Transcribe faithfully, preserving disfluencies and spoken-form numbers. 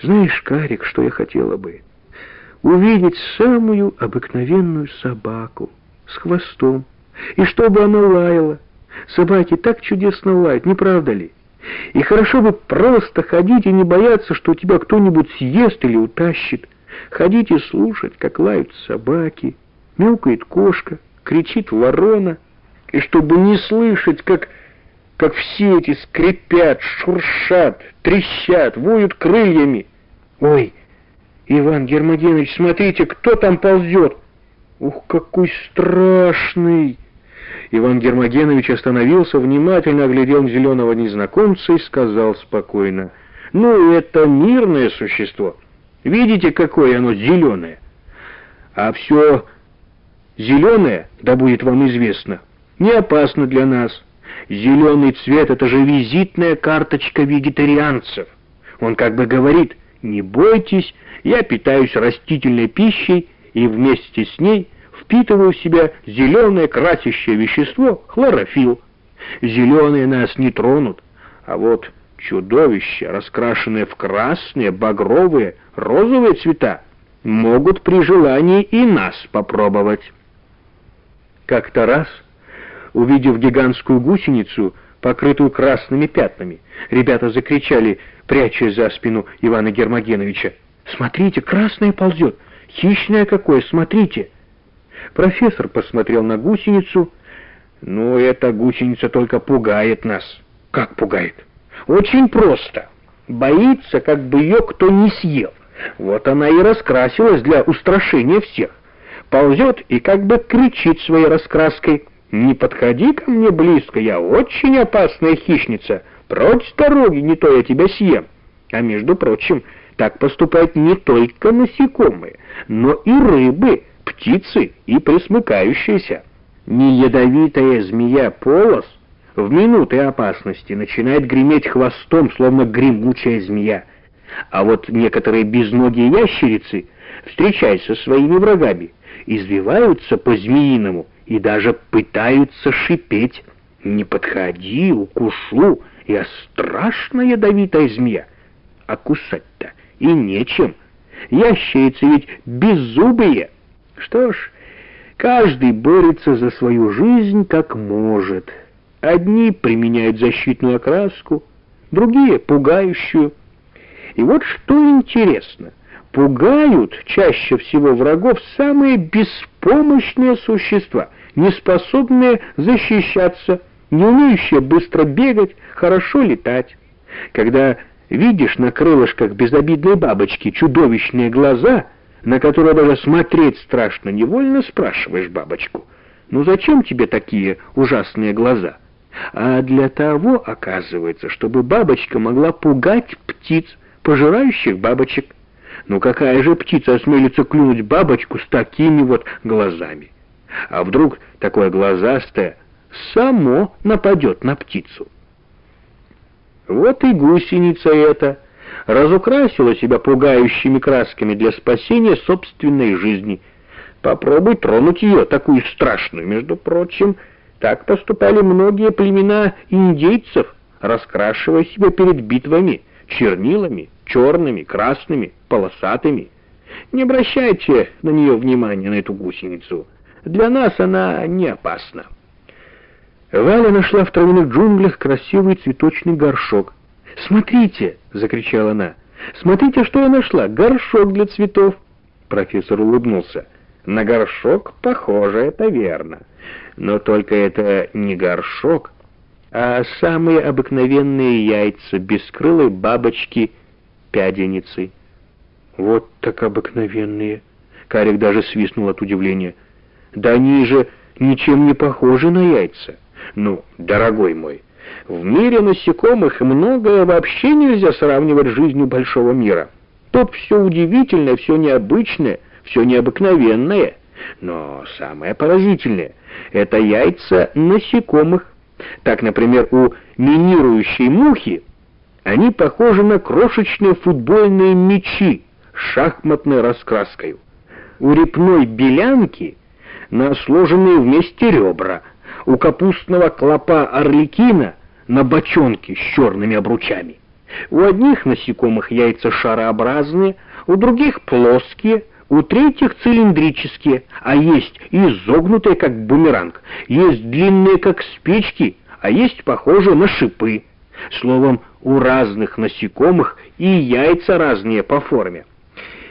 Знаешь, Карик, что я хотела бы? Увидеть самую обыкновенную собаку с хвостом, и чтобы она лаяла. Собаки так чудесно лают, не правда ли? И хорошо бы просто ходить и не бояться, что тебя кто-нибудь съест или утащит. Ходить и слушать, как лают собаки, мяукает кошка, кричит ворона, и чтобы не слышать, как, как все эти скрипят, шуршат, трещат, воют крыльями. Ой, Иван Гермогенович, смотрите, кто там ползет? Ух, какой страшный! Иван Гермогенович остановился, внимательно оглядел зеленого незнакомца и сказал спокойно: «Ну, это мирное существо. Видите, какое оно зеленое? А все зеленое, да будет вам известно, не опасно для нас. Зеленый цвет — это же визитная карточка вегетарианцев. Он как бы говорит: не бойтесь, я питаюсь растительной пищей и вместе с ней впитываю в себя зеленое красящее вещество — хлорофилл. Зеленые нас не тронут, а вот чудовища, раскрашенные в красные, багровые, розовые цвета, могут при желании и нас попробовать». Как-то раз, увидев гигантскую гусеницу, покрытую красными пятнами, ребята закричали, прячась за спину Ивана Гермогеновича: «Смотрите, красное ползет! Хищное какое, смотрите!» Профессор посмотрел на гусеницу. «Ну, эта гусеница только пугает нас». «Как пугает?» «Очень просто. Боится, как бы ее кто не съел. Вот она и раскрасилась для устрашения всех. Ползет и как бы кричит своей раскраской: не подходи ко мне близко, я очень опасная хищница. Прочь с дороги, не то я тебя съем». А между прочим, так поступают не только насекомые, но и рыбы, птицы и пресмыкающиеся. Неядовитая змея-полос в минуты опасности начинает греметь хвостом, словно гремучая змея. А вот некоторые безногие ящерицы, встречаясь со своими врагами, извиваются по-змеиному и даже пытаются шипеть: «Не подходи, укушу, я страшная ядовитая змея». А кусать-то и нечем. Ящерицы ведь беззубые. Что ж, каждый борется за свою жизнь как может. Одни применяют защитную окраску, другие — пугающую. И вот что интересно, пугают чаще всего врагов самые беспомощные существа, не способные защищаться, не умеющие быстро бегать, хорошо летать. Когда видишь на крылышках безобидной бабочки чудовищные глаза, на которые даже смотреть страшно, невольно спрашиваешь бабочку: «Ну зачем тебе такие ужасные глаза?» А для того, оказывается, чтобы бабочка могла пугать птиц, пожирающих бабочек. Ну какая же птица осмелится клюнуть бабочку с такими вот глазами? А вдруг такое глазастое само нападет на птицу? Вот и гусеница эта разукрасила себя пугающими красками для спасения собственной жизни. Попробуй тронуть ее, такую страшную. Между прочим, так поступали многие племена индейцев, раскрашивая себя перед битвами чернилами, черными, красными, полосатыми. Не обращайте на нее внимания, на эту гусеницу. Для нас она не опасна. Валя нашла в травяных джунглях красивый цветочный горшок. «Смотрите!» — закричала она. «Смотрите, что я нашла! Горшок для цветов!» Профессор улыбнулся. «На горшок похоже, это верно. Но только это не горшок, а самые обыкновенные яйца бескрылой бабочки-пяденицы». «Вот так обыкновенные!» Карик даже свистнул от удивления. «Да они же ничем не похожи на яйца!» «Ну, дорогой мой, в мире насекомых многое вообще нельзя сравнивать с жизнью большого мира. Тут все удивительное, все необычное, все необыкновенное. Но самое поразительное — это яйца насекомых. Так, например, у минирующей мухи они похожи на крошечные футбольные мячи с шахматной раскраской. У репной белянки на сложенные вместе ребра, у капустного клопа орликина на бочонке с черными обручами. У одних насекомых яйца шарообразные, у других плоские, у третьих цилиндрические, а есть изогнутые, как бумеранг, есть длинные, как спички, а есть похожие на шипы. Словом, у разных насекомых и яйца разные по форме.